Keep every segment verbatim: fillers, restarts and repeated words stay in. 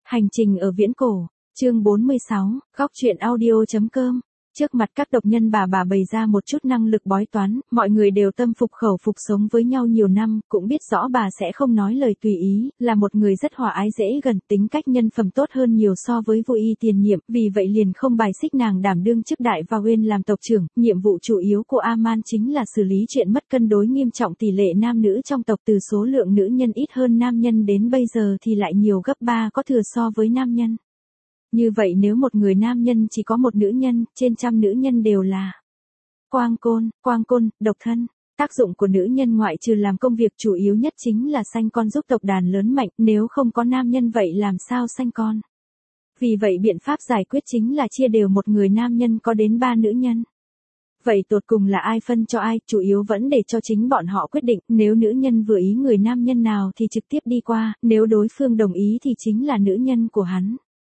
Hành trình ở viễn cổ, chương bốn mươi sáu, góc truyện audio.com. Trước mặt các tộc nhân bà bà bày ra một chút năng lực bói toán, mọi người đều tâm phục khẩu phục sống với nhau nhiều năm, cũng biết rõ bà sẽ không nói lời tùy ý, là một người rất hòa ái dễ gần, tính cách nhân phẩm tốt hơn nhiều so với vua y tiền nhiệm, vì vậy liền không bài xích nàng đảm đương chức đại và Uyên làm tộc trưởng. Nhiệm vụ chủ yếu của Aman chính là xử lý chuyện mất cân đối nghiêm trọng tỷ lệ nam nữ trong tộc, từ số lượng nữ nhân ít hơn nam nhân đến bây giờ thì lại nhiều gấp ba có thừa so với nam nhân. Như vậy nếu một người nam nhân chỉ có một nữ nhân, trên trăm nữ nhân đều là quang côn, quang côn, độc thân. Tác dụng của nữ nhân ngoại trừ làm công việc chủ yếu nhất chính là sanh con giúp tộc đàn lớn mạnh, nếu không có nam nhân vậy làm sao sanh con. Vì vậy biện pháp giải quyết chính là chia đều một người nam nhân có đến ba nữ nhân. Vậy tột cùng là ai phân cho ai, chủ yếu vẫn để cho chính bọn họ quyết định, nếu nữ nhân vừa ý người nam nhân nào thì trực tiếp đi qua, nếu đối phương đồng ý thì chính là nữ nhân của hắn.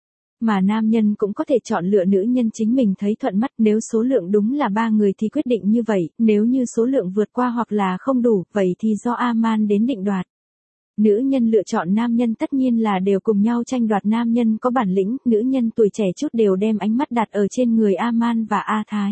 Mà nam nhân cũng có thể chọn lựa nữ nhân chính mình thấy thuận mắt, nếu số lượng đúng là ba người thì quyết định như vậy, nếu như số lượng vượt qua hoặc là không đủ, vậy thì do Aman đến định đoạt. Nữ nhân lựa chọn nam nhân tất nhiên là đều cùng nhau tranh đoạt nam nhân có bản lĩnh, nữ nhân tuổi trẻ chút đều đem ánh mắt đặt ở trên người Aman và A Thái.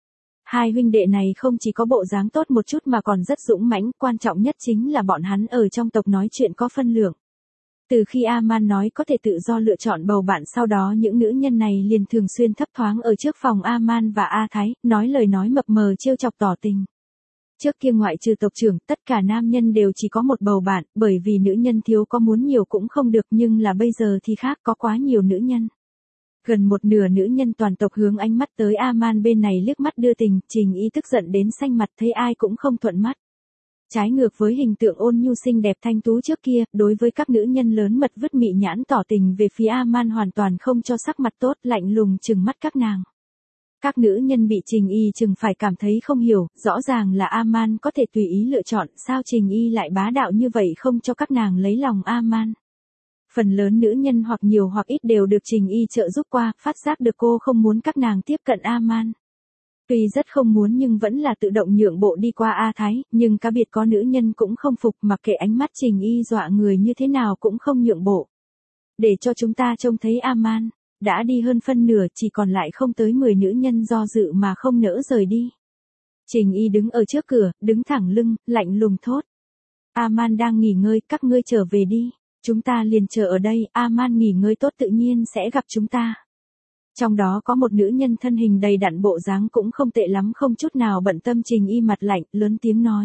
Hai huynh đệ này không chỉ có bộ dáng tốt một chút mà còn rất dũng mãnh, quan trọng nhất chính là bọn hắn ở trong tộc nói chuyện có phân lượng. Từ khi Aman nói có thể tự do lựa chọn bầu bạn, sau đó những nữ nhân này liền thường xuyên thấp thoáng ở trước phòng Aman và A Thái, nói lời nói mập mờ trêu chọc tỏ tình. Trước kia ngoại trừ tộc trưởng, tất cả nam nhân đều chỉ có một bầu bạn, bởi vì nữ nhân thiếu có muốn nhiều cũng không được, nhưng là bây giờ thì khác, có quá nhiều nữ nhân. Gần một nửa nữ nhân toàn tộc hướng ánh mắt tới Aman bên này liếc mắt đưa tình, Trình Y tức giận đến xanh mặt, thấy ai cũng không thuận mắt. Trái ngược với hình tượng ôn nhu xinh đẹp thanh tú trước kia, đối với các nữ nhân lớn mật vứt mị nhãn tỏ tình về phía Aman hoàn toàn không cho sắc mặt tốt, lạnh lùng trừng mắt các nàng. Các nữ nhân bị Trình Y chừng phải cảm thấy không hiểu, rõ ràng là Aman có thể tùy ý lựa chọn, sao Trình Y lại bá đạo như vậy không cho các nàng lấy lòng Aman. Phần lớn nữ nhân hoặc nhiều hoặc ít đều được Trình Y trợ giúp qua, phát giác được cô không muốn các nàng tiếp cận Aman. Tuy rất không muốn nhưng vẫn là tự động nhượng bộ đi qua A Thái, nhưng cá biệt có nữ nhân cũng không phục, mặc kệ ánh mắt Trình Y dọa người như thế nào cũng không nhượng bộ. Để cho chúng ta trông thấy Aman, đã đi hơn phân nửa, chỉ còn lại không tới mười nữ nhân do dự mà không nỡ rời đi. Trình Y đứng ở trước cửa, đứng thẳng lưng, lạnh lùng thốt. Aman đang nghỉ ngơi, các ngươi trở về đi. Chúng ta liền chờ ở đây, Aman nghỉ ngơi tốt tự nhiên sẽ gặp chúng ta. Trong đó có một nữ nhân thân hình đầy đặn, bộ dáng cũng không tệ lắm, không chút nào bận tâm. Trình Y mặt lạnh, lớn tiếng nói.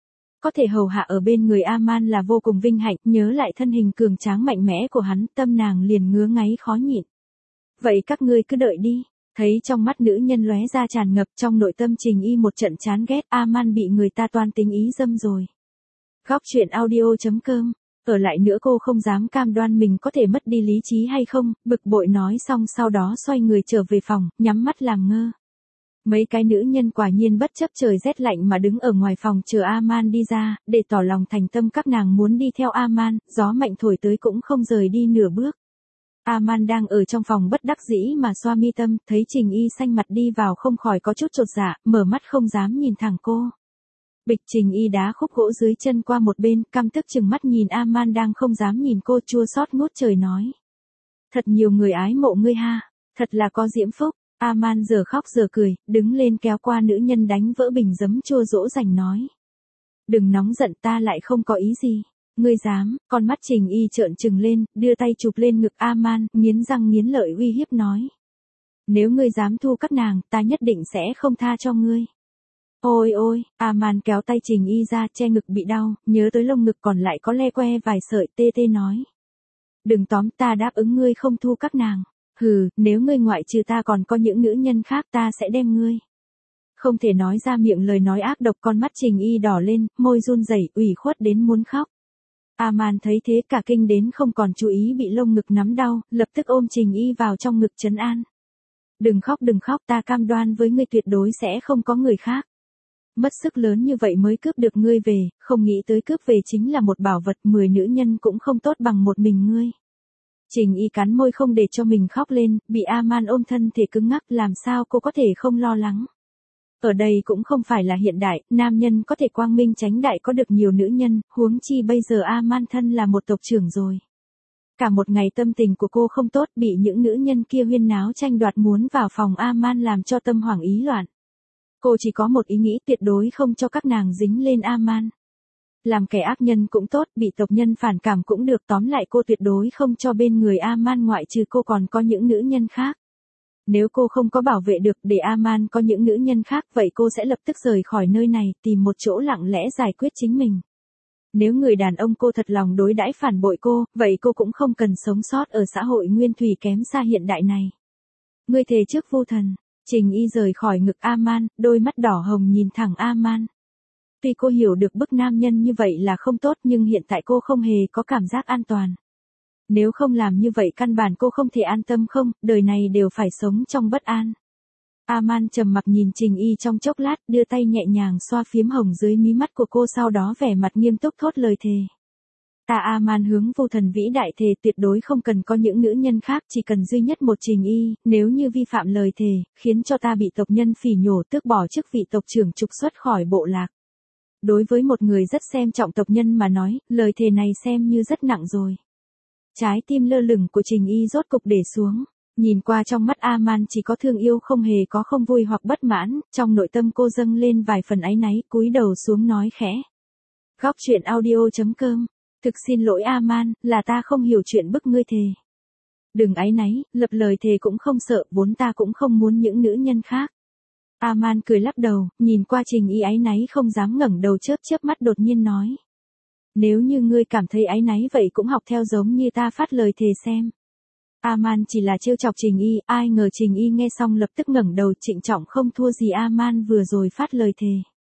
Có thể hầu hạ ở bên người Aman là vô cùng vinh hạnh, nhớ lại thân hình cường tráng mạnh mẽ của hắn, tâm nàng liền ngứa ngáy khó nhịn. Vậy các ngươi cứ đợi đi. Thấy trong mắt nữ nhân lóe ra tràn ngập, trong nội tâm Trình Y một trận chán ghét, Aman bị người ta toan tính ý dâm rồi. Góc truyện audio.com. Ở lại nữa cô không dám cam đoan mình có thể mất đi lý trí hay không, bực bội nói xong sau đó xoay người trở về phòng, nhắm mắt làm ngơ. Mấy cái nữ nhân quả nhiên bất chấp trời rét lạnh mà đứng ở ngoài phòng chờ Aman đi ra, để tỏ lòng thành tâm các nàng muốn đi theo Aman, gió mạnh thổi tới cũng không rời đi nửa bước. Aman đang ở trong phòng bất đắc dĩ mà xoa mi tâm, thấy Trình Y xanh mặt đi vào không khỏi có chút chột dạ, mở mắt không dám nhìn thẳng cô. Bịch, Trình Y đá khúc gỗ dưới chân qua một bên, căm tức chừng mắt nhìn Aman đang không dám nhìn cô, chua xót ngút trời nói. Thật nhiều người ái mộ ngươi ha, thật là có diễm phúc. Aman giờ khóc giờ cười, đứng lên kéo qua nữ nhân đánh vỡ bình giấm chua dỗ dành nói. Đừng nóng giận, ta lại không có ý gì. Ngươi dám, con mắt Trình Y trợn trừng lên, đưa tay chụp lên ngực Aman, nghiến răng nghiến lợi uy hiếp nói. Nếu ngươi dám thu các nàng, ta nhất định sẽ không tha cho ngươi. Ôi ôi, Aman kéo tay Trình Y ra, che ngực bị đau, nhớ tới lông ngực còn lại có le que vài sợi, tê tê nói. Đừng tóm, ta đáp ứng ngươi không thu các nàng. Hừ, nếu ngươi ngoại trừ ta còn có những nữ nhân khác ta sẽ đem ngươi. Không thể nói ra miệng lời nói ác độc, con mắt Trình Y đỏ lên, môi run rẩy, ủy khuất đến muốn khóc. Aman thấy thế cả kinh đến không còn chú ý bị lông ngực nắm đau, lập tức ôm Trình Y vào trong ngực trấn an. Đừng khóc đừng khóc, ta cam đoan với ngươi tuyệt đối sẽ không có người khác. Mất sức lớn như vậy mới cướp được ngươi về, không nghĩ tới cướp về chính là một bảo vật, mười nữ nhân cũng không tốt bằng một mình ngươi. Trình Y cắn môi không để cho mình khóc lên, bị Aman ôm thân thể cứng ngắc, làm sao cô có thể không lo lắng. Ở đây cũng không phải là hiện đại, nam nhân có thể quang minh chánh đại có được nhiều nữ nhân, huống chi bây giờ Aman thân là một tộc trưởng rồi. Cả một ngày tâm tình của cô không tốt, bị những nữ nhân kia huyên náo tranh đoạt muốn vào phòng A-man làm cho tâm hoảng ý loạn. Cô chỉ có một ý nghĩ tuyệt đối không cho các nàng dính lên A-man. Làm kẻ ác nhân cũng tốt, bị tộc nhân phản cảm cũng được, tóm lại cô tuyệt đối không cho bên người A-man ngoại trừ cô còn có những nữ nhân khác. Nếu cô không có bảo vệ được để A-man có những nữ nhân khác, vậy cô sẽ lập tức rời khỏi nơi này, tìm một chỗ lặng lẽ giải quyết chính mình. Nếu người đàn ông cô thật lòng đối đãi phản bội cô, vậy cô cũng không cần sống sót ở xã hội nguyên thủy kém xa hiện đại này. Ngươi thề trước Vu Thần. Trình Y rời khỏi ngực A-man, đôi mắt đỏ hồng nhìn thẳng A-man. Tuy cô hiểu được bức nam nhân như vậy là không tốt, nhưng hiện tại cô không hề có cảm giác an toàn. Nếu không làm như vậy căn bản cô không thể an tâm, không, đời này đều phải sống trong bất an. A-man trầm mặc nhìn Trình Y trong chốc lát, đưa tay nhẹ nhàng xoa phiếm hồng dưới mí mắt của cô, sau đó vẻ mặt nghiêm túc thốt lời thề. Ta A-man hướng Vu Thần vĩ đại thề tuyệt đối không cần có những nữ nhân khác, chỉ cần duy nhất một Trình Y, nếu như vi phạm lời thề, khiến cho ta bị tộc nhân phỉ nhổ, tước bỏ chức vị tộc trưởng, trục xuất khỏi bộ lạc. Đối với một người rất xem trọng tộc nhân mà nói, lời thề này xem như rất nặng rồi. Trái tim lơ lửng của Trình Y rốt cục để xuống. Nhìn qua trong mắt A-man chỉ có thương yêu, không hề có không vui hoặc bất mãn, trong nội tâm cô dâng lên vài phần áy náy, cúi đầu xuống nói khẽ. Góc truyện audio chấm com. Thực xin lỗi A-man, là ta không hiểu chuyện bức ngươi thề. Đừng áy náy, lập lời thề cũng không sợ, vốn ta cũng không muốn những nữ nhân khác. A-man cười lắc đầu, nhìn qua Trình Y áy náy không dám ngẩng đầu, chớp chớp mắt, đột nhiên nói. Nếu như ngươi cảm thấy áy náy vậy cũng học theo giống như ta phát lời thề xem. A-man chỉ là trêu chọc Trình Y, ai ngờ Trình Y nghe xong lập tức ngẩng đầu, trịnh trọng không thua gì A-man vừa rồi phát lời thề.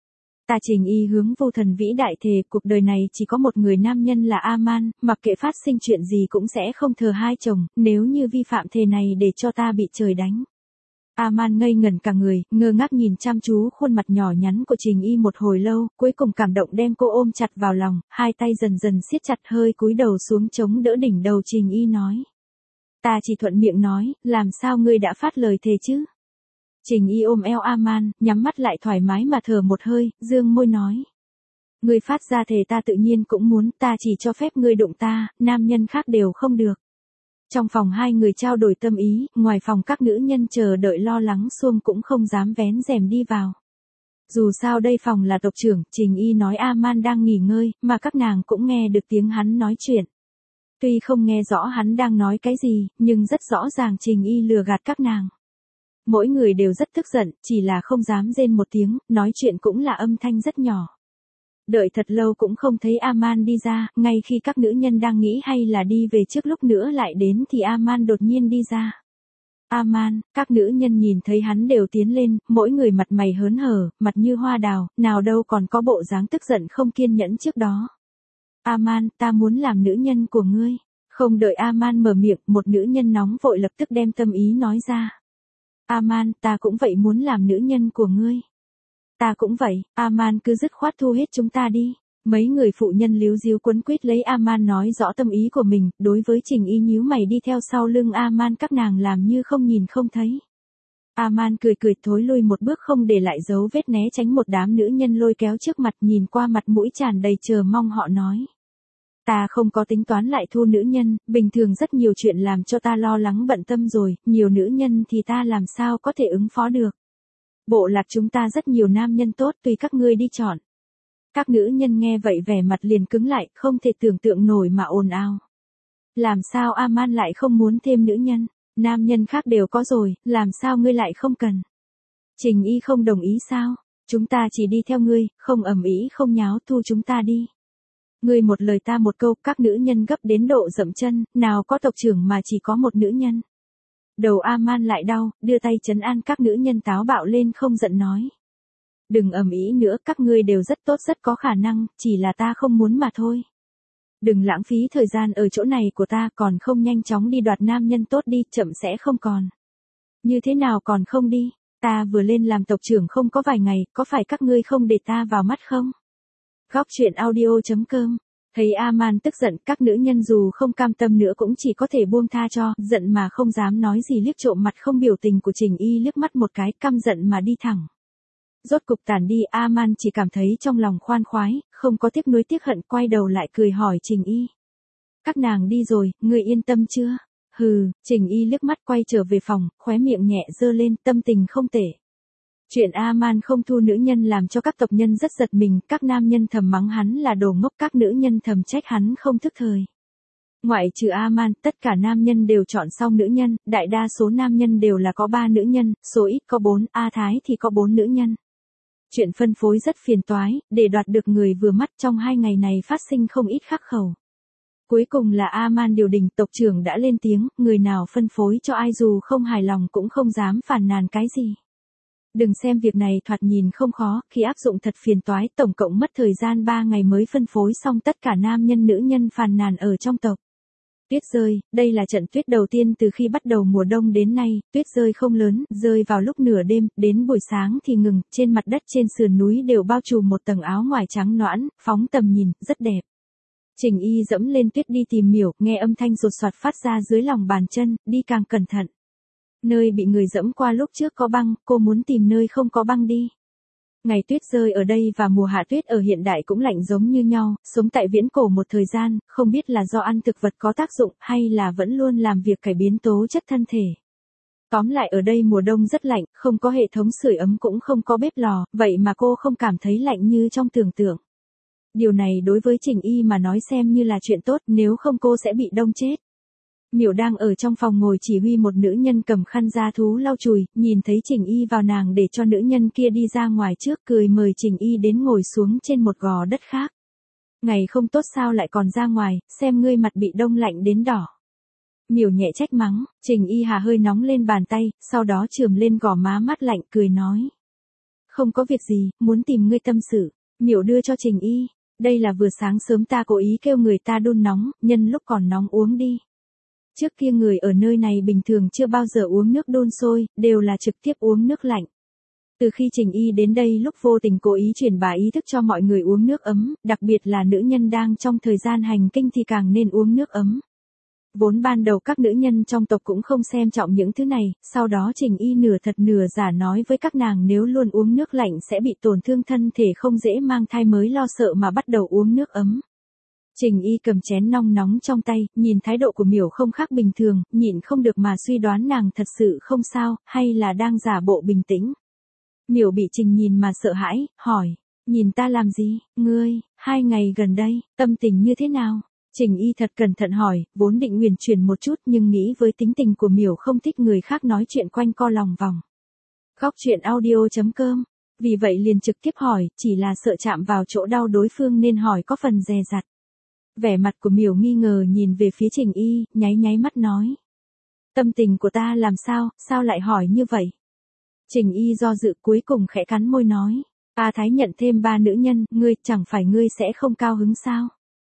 Ta Trình Y hướng Vu Thần vĩ đại thề, cuộc đời này chỉ có một người nam nhân là A-man, mặc kệ phát sinh chuyện gì cũng sẽ không thờ hai chồng, nếu như vi phạm thề này để cho ta bị trời đánh. A-man ngây ngẩn cả người, ngơ ngác nhìn chăm chú khuôn mặt nhỏ nhắn của Trình Y một hồi lâu, cuối cùng cảm động đem cô ôm chặt vào lòng, hai tay dần dần siết chặt, hơi cúi đầu xuống chống đỡ đỉnh đầu Trình Y nói. Ta chỉ thuận miệng nói, làm sao ngươi đã phát lời thề chứ? Trình Y ôm eo A-man, nhắm mắt lại thoải mái mà thở một hơi, dương môi nói. Ngươi phát ra thề ta tự nhiên cũng muốn, ta chỉ cho phép ngươi đụng ta, nam nhân khác đều không được. Trong phòng hai người trao đổi tâm ý, ngoài phòng các nữ nhân chờ đợi lo lắng xuông cũng không dám vén rèm đi vào. Dù sao đây phòng là tộc trưởng, Trình Y nói A-man đang nghỉ ngơi, mà các nàng cũng nghe được tiếng hắn nói chuyện. Tuy không nghe rõ hắn đang nói cái gì, nhưng rất rõ ràng Trình Y lừa gạt các nàng. Mỗi người đều rất tức giận, chỉ là không dám rên một tiếng, nói chuyện cũng là âm thanh rất nhỏ. Đợi thật lâu cũng không thấy A-man đi ra, ngay khi các nữ nhân đang nghĩ hay là đi về trước lúc nữa lại đến thì A-man đột nhiên đi ra. A-man, các nữ nhân nhìn thấy hắn đều tiến lên, mỗi người mặt mày hớn hở, mặt như hoa đào, nào đâu còn có bộ dáng tức giận không kiên nhẫn trước đó. A-man, ta muốn làm nữ nhân của ngươi. Không đợi A-man mở miệng, một nữ nhân nóng vội lập tức đem tâm ý nói ra. A-man, ta cũng vậy muốn làm nữ nhân của ngươi. Ta cũng vậy, A-man cứ dứt khoát thu hết chúng ta đi. Mấy người phụ nhân líu díu quấn quýt lấy A-man nói rõ tâm ý của mình, đối với Trình Y nhíu mày đi theo sau lưng A-man, các nàng làm như không nhìn không thấy. A-man cười cười thối lui một bước, không để lại dấu vết, né tránh một đám nữ nhân lôi kéo trước mặt, nhìn qua mặt mũi tràn đầy chờ mong họ nói. Ta không có tính toán lại thu nữ nhân, bình thường rất nhiều chuyện làm cho ta lo lắng bận tâm rồi, nhiều nữ nhân thì ta làm sao có thể ứng phó được. Bộ lạc chúng ta rất nhiều nam nhân tốt, tùy các ngươi đi chọn. Các nữ nhân nghe vậy vẻ mặt liền cứng lại, không thể tưởng tượng nổi mà ồn ào. Làm sao A-man lại không muốn thêm nữ nhân, nam nhân khác đều có rồi, làm sao ngươi lại không cần? Trình Y không đồng ý sao? Chúng ta chỉ đi theo ngươi, không ầm ĩ không nháo, thu chúng ta đi. Ngươi một lời ta một câu, các nữ nhân gấp đến độ dậm chân, nào có tộc trưởng mà chỉ có một nữ nhân. Đầu A-man lại đau, đưa tay trấn an các nữ nhân táo bạo lên, không giận nói. Đừng ầm ĩ nữa, các ngươi đều rất tốt, rất có khả năng, chỉ là ta không muốn mà thôi. Đừng lãng phí thời gian ở chỗ này của ta, còn không nhanh chóng đi đoạt nam nhân tốt đi, chậm sẽ không còn. Như thế nào còn không đi, ta vừa lên làm tộc trưởng không có vài ngày, có phải các ngươi không để ta vào mắt không? Góc truyện audio chấm com. Thấy A-man tức giận, các nữ nhân dù không cam tâm nữa cũng chỉ có thể buông tha cho, giận mà không dám nói gì, liếc trộm mặt không biểu tình của Trình Y liếc mắt một cái, căm giận mà đi thẳng. Rốt cục tàn đi, A-man chỉ cảm thấy trong lòng khoan khoái, không có tiếc nuối tiếc hận, quay đầu lại cười hỏi Trình Y. Các nàng đi rồi, ngươi yên tâm chưa? Hừ, Trình Y liếc mắt quay trở về phòng, khóe miệng nhẹ dơ lên, tâm tình không tệ. Chuyện A-man không thu nữ nhân làm cho các tộc nhân rất giật mình, các nam nhân thầm mắng hắn là đồ ngốc, các nữ nhân thầm trách hắn không thức thời. Ngoại trừ A-man, tất cả nam nhân đều chọn xong nữ nhân, đại đa số nam nhân đều là có ba nữ nhân, số ít có bốn, A Thái thì có bốn nữ nhân. Chuyện phân phối rất phiền toái, để đoạt được người vừa mắt trong hai ngày này phát sinh không ít khắc khẩu. Cuối cùng là A-man điều đình, tộc trưởng đã lên tiếng, người nào phân phối cho ai dù không hài lòng cũng không dám phàn nàn cái gì. Đừng xem việc này thoạt nhìn không khó, khi áp dụng thật phiền toái, tổng cộng mất thời gian ba ngày mới phân phối xong tất cả nam nhân nữ nhân phàn nàn ở trong tộc. Tuyết rơi, đây là trận tuyết đầu tiên từ khi bắt đầu mùa đông đến nay, tuyết rơi không lớn, rơi vào lúc nửa đêm, đến buổi sáng thì ngừng, trên mặt đất trên sườn núi đều bao trùm một tầng áo ngoài trắng nõn, phóng tầm nhìn, rất đẹp. Trình Y dẫm lên tuyết đi tìm Miểu, nghe âm thanh rột soạt phát ra dưới lòng bàn chân, đi càng cẩn thận. Nơi bị người dẫm qua lúc trước có băng, cô muốn tìm nơi không có băng đi. Ngày tuyết rơi ở đây và mùa hạ tuyết ở hiện đại cũng lạnh giống như nhau, sống tại viễn cổ một thời gian, không biết là do ăn thực vật có tác dụng hay là vẫn luôn làm việc cải biến tố chất thân thể. Tóm lại ở đây mùa đông rất lạnh, không có hệ thống sưởi ấm cũng không có bếp lò, vậy mà cô không cảm thấy lạnh như trong tưởng tượng. Điều này đối với Trình Y mà nói xem như là chuyện tốt, nếu không cô sẽ bị đông chết. Miểu đang ở trong phòng ngồi chỉ huy một nữ nhân cầm khăn da thú lau chùi, nhìn thấy Trình Y vào nàng để cho nữ nhân kia đi ra ngoài trước, cười mời Trình Y đến ngồi xuống trên một gò đất khác. Ngày không tốt sao lại còn ra ngoài, xem ngươi mặt bị đông lạnh đến đỏ. Miểu nhẹ trách mắng, Trình Y hà hơi nóng lên bàn tay, sau đó chườm lên gò má mát lạnh cười nói. Không có việc gì, muốn tìm ngươi tâm sự. Miểu đưa cho Trình Y, đây là vừa sáng sớm ta cố ý kêu người ta đun nóng, nhân lúc còn nóng uống đi. Trước kia người ở nơi này bình thường chưa bao giờ uống nước đun sôi, đều là trực tiếp uống nước lạnh. Từ khi Trình Y đến đây lúc vô tình cố ý truyền bá ý thức cho mọi người uống nước ấm, đặc biệt là nữ nhân đang trong thời gian hành kinh thì càng nên uống nước ấm. Vốn ban đầu các nữ nhân trong tộc cũng không xem trọng những thứ này, sau đó Trình Y nửa thật nửa giả nói với các nàng nếu luôn uống nước lạnh sẽ bị tổn thương thân thể không dễ mang thai mới lo sợ mà bắt đầu uống nước ấm. Trình Y cầm chén nong nóng trong tay, nhìn thái độ của Miểu không khác bình thường, nhịn không được mà suy đoán nàng thật sự không sao, hay là đang giả bộ bình tĩnh. Miểu bị Trình nhìn mà sợ hãi, hỏi, nhìn ta làm gì, ngươi, hai ngày gần đây, tâm tình như thế nào? Trình Y thật cẩn thận hỏi, vốn định nguyền chuyển một chút nhưng nghĩ với tính tình của Miểu không thích người khác nói chuyện quanh co lòng vòng. Góc truyện audio chấm com, vì vậy liền trực tiếp hỏi, chỉ là sợ chạm vào chỗ đau đối phương nên hỏi có phần dè dặt. Vẻ mặt của Miểu nghi ngờ nhìn về phía Trình Y, nháy nháy mắt nói. Tâm tình của ta làm sao, sao lại hỏi như vậy? Trình Y do dự cuối cùng khẽ cắn môi nói. A Thái nhận thêm ba nữ nhân, ngươi, chẳng phải ngươi sẽ không cao hứng sao?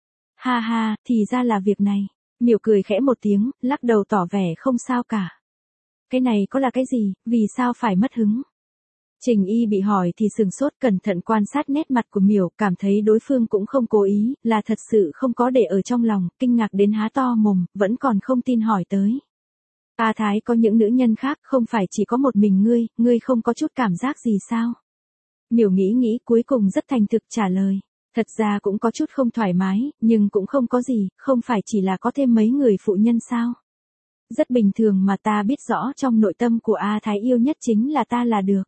Ha ha, thì ra là việc này. Miểu cười khẽ một tiếng, lắc đầu tỏ vẻ không sao cả. Cái này có là cái gì, vì sao phải mất hứng? Trình Y bị hỏi thì sừng sốt cẩn thận quan sát nét mặt của Miểu, cảm thấy đối phương cũng không cố ý, là thật sự không có để ở trong lòng, kinh ngạc đến há to mồm, vẫn còn không tin hỏi tới. A Thái có những nữ nhân khác, không phải chỉ có một mình ngươi, ngươi không có chút cảm giác gì sao? Miểu nghĩ nghĩ cuối cùng rất thành thực trả lời. Thật ra cũng có chút không thoải mái, nhưng cũng không có gì, không phải chỉ là có thêm mấy người phụ nhân sao? Rất bình thường mà ta biết rõ trong nội tâm của A Thái yêu nhất chính là ta là được.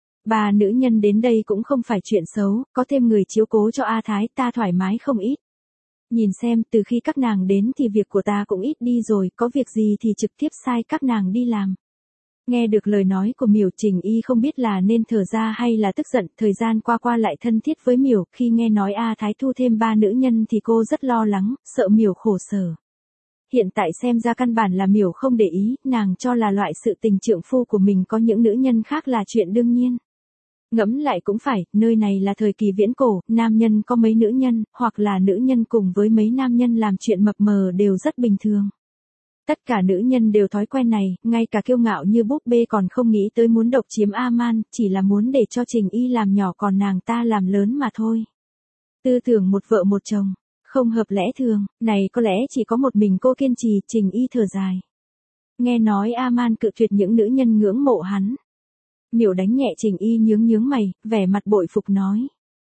Ba nữ nhân đến đây cũng không phải chuyện xấu, có thêm người chiếu cố cho A Thái ta thoải mái không ít. Nhìn xem, từ khi các nàng đến thì việc của ta cũng ít đi rồi, có việc gì thì trực tiếp sai các nàng đi làm. Nghe được lời nói của Miểu, Trình Y không biết là nên thở ra hay là tức giận, thời gian qua qua lại thân thiết với Miểu, khi nghe nói A Thái thu thêm ba nữ nhân thì cô rất lo lắng, sợ Miểu khổ sở. Hiện tại xem ra căn bản là Miểu không để ý, nàng cho là loại sự tình trượng phu của mình có những nữ nhân khác là chuyện đương nhiên. Ngẫm lại cũng phải, nơi này là thời kỳ viễn cổ, nam nhân có mấy nữ nhân, hoặc là nữ nhân cùng với mấy nam nhân làm chuyện mập mờ đều rất bình thường. Tất cả nữ nhân đều thói quen này, ngay cả kiêu ngạo như búp bê còn không nghĩ tới muốn độc chiếm A-man, chỉ là muốn để cho Trình Y làm nhỏ còn nàng ta làm lớn mà thôi. Tư tưởng một vợ một chồng, không hợp lẽ thường, này có lẽ chỉ có một mình cô kiên trì, Trình Y thở dài. Nghe nói A-man cự tuyệt những nữ nhân ngưỡng mộ hắn. Miểu đánh nhẹ Trình Y nhướng nhướng mày, vẻ mặt bội phục nói.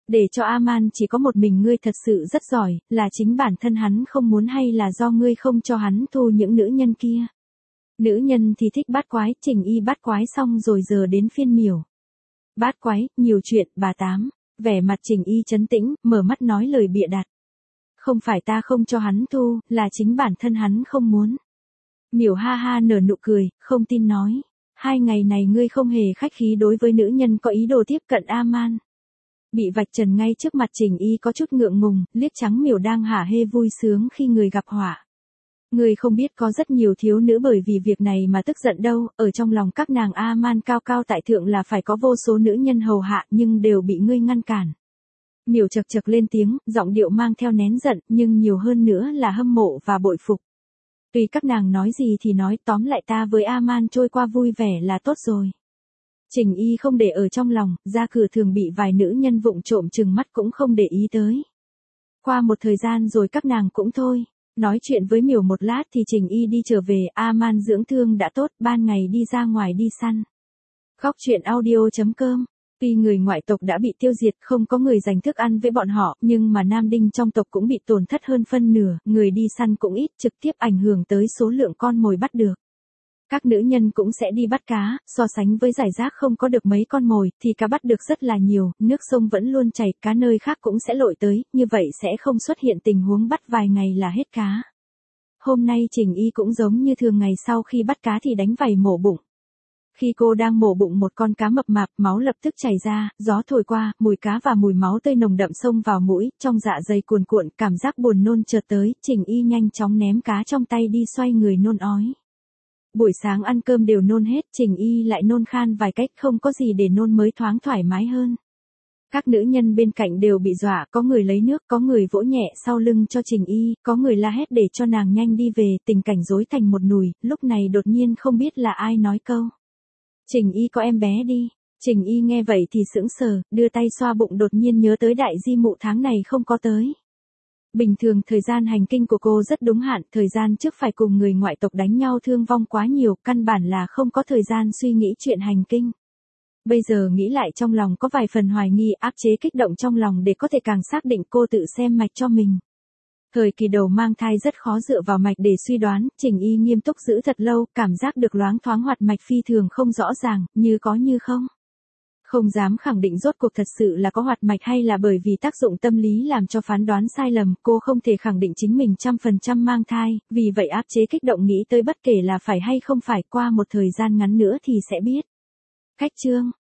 Để cho A-man chỉ có một mình ngươi thật sự rất giỏi, là chính bản thân hắn không muốn hay là do ngươi không cho hắn thu những nữ nhân kia? Nữ nhân thì thích bát quái, Trình Y bát quái xong rồi giờ đến phiên miểu. Bát quái, nhiều chuyện, bà Tám. Vẻ mặt Trình Y trấn tĩnh, mở mắt nói lời bịa đặt. Không phải ta không cho hắn thu, là chính bản thân hắn không muốn. Miểu ha ha nở nụ cười, không tin nói. Hai ngày này ngươi không hề khách khí đối với nữ nhân có ý đồ tiếp cận A-man. Bị vạch trần ngay trước mặt Trình Y có chút ngượng ngùng, liếc trắng miểu đang hả hê vui sướng khi người gặp họa. Ngươi không biết có rất nhiều thiếu nữ bởi vì việc này mà tức giận đâu, ở trong lòng các nàng A-man cao cao tại thượng là phải có vô số nữ nhân hầu hạ nhưng đều bị ngươi ngăn cản. Miểu chật chật lên tiếng, giọng điệu mang theo nén giận nhưng nhiều hơn nữa là hâm mộ và bội phục. Tùy các nàng nói gì thì nói, tóm lại ta với A-man trôi qua vui vẻ là tốt rồi. Trình Y không để ở trong lòng, ra cửa thường bị vài nữ nhân vụng trộm trừng mắt cũng không để ý tới. Qua một thời gian rồi các nàng cũng thôi. Nói chuyện với Miểu một lát thì Trình Y đi trở về, A-man dưỡng thương đã tốt, ban ngày đi ra ngoài đi săn. Góc truyện audio chấm com. Tuy người ngoại tộc đã bị tiêu diệt, không có người giành thức ăn với bọn họ, nhưng mà nam đinh trong tộc cũng bị tổn thất hơn phân nửa, người đi săn cũng ít, trực tiếp ảnh hưởng tới số lượng con mồi bắt được. Các nữ nhân cũng sẽ đi bắt cá, so sánh với giải rác không có được mấy con mồi, thì cá bắt được rất là nhiều, nước sông vẫn luôn chảy, cá nơi khác cũng sẽ lội tới, như vậy sẽ không xuất hiện tình huống bắt vài ngày là hết cá. Hôm nay Trình Y cũng giống như thường ngày sau khi bắt cá thì đánh vảy mổ bụng. Khi cô đang mổ bụng một con cá mập mạp, máu lập tức chảy ra, gió thổi qua, mùi cá và mùi máu tươi nồng đậm xông vào mũi, trong dạ dày cuồn cuộn, cảm giác buồn nôn chợt tới, Trình Y nhanh chóng ném cá trong tay đi xoay người nôn ói. Buổi sáng ăn cơm đều nôn hết, Trình Y lại nôn khan vài cách, không có gì để nôn mới thoáng thoải mái hơn. Các nữ nhân bên cạnh đều bị dọa, có người lấy nước, có người vỗ nhẹ sau lưng cho Trình Y, có người la hét để cho nàng nhanh đi về, tình cảnh rối thành một nùi, lúc này đột nhiên không biết là ai nói câu. Trình Y có em bé đi. Trình Y nghe vậy thì sững sờ, đưa tay xoa bụng, đột nhiên nhớ tới đại di mụ tháng này không có tới. Bình thường thời gian hành kinh của cô rất đúng hạn, thời gian trước phải cùng người ngoại tộc đánh nhau thương vong quá nhiều, căn bản là không có thời gian suy nghĩ chuyện hành kinh. Bây giờ nghĩ lại trong lòng có vài phần hoài nghi, áp chế kích động trong lòng để có thể càng xác định, cô tự xem mạch cho mình. Thời kỳ đầu mang thai rất khó dựa vào mạch để suy đoán, Trình Y nghiêm túc giữ thật lâu, cảm giác được loáng thoáng hoạt mạch phi thường không rõ ràng, như có như không. Không dám khẳng định rốt cuộc thật sự là có hoạt mạch hay là bởi vì tác dụng tâm lý làm cho phán đoán sai lầm, cô không thể khẳng định chính mình trăm phần trăm mang thai, vì vậy áp chế kích động nghĩ tới bất kể là phải hay không phải, qua một thời gian ngắn nữa thì sẽ biết. Cách chương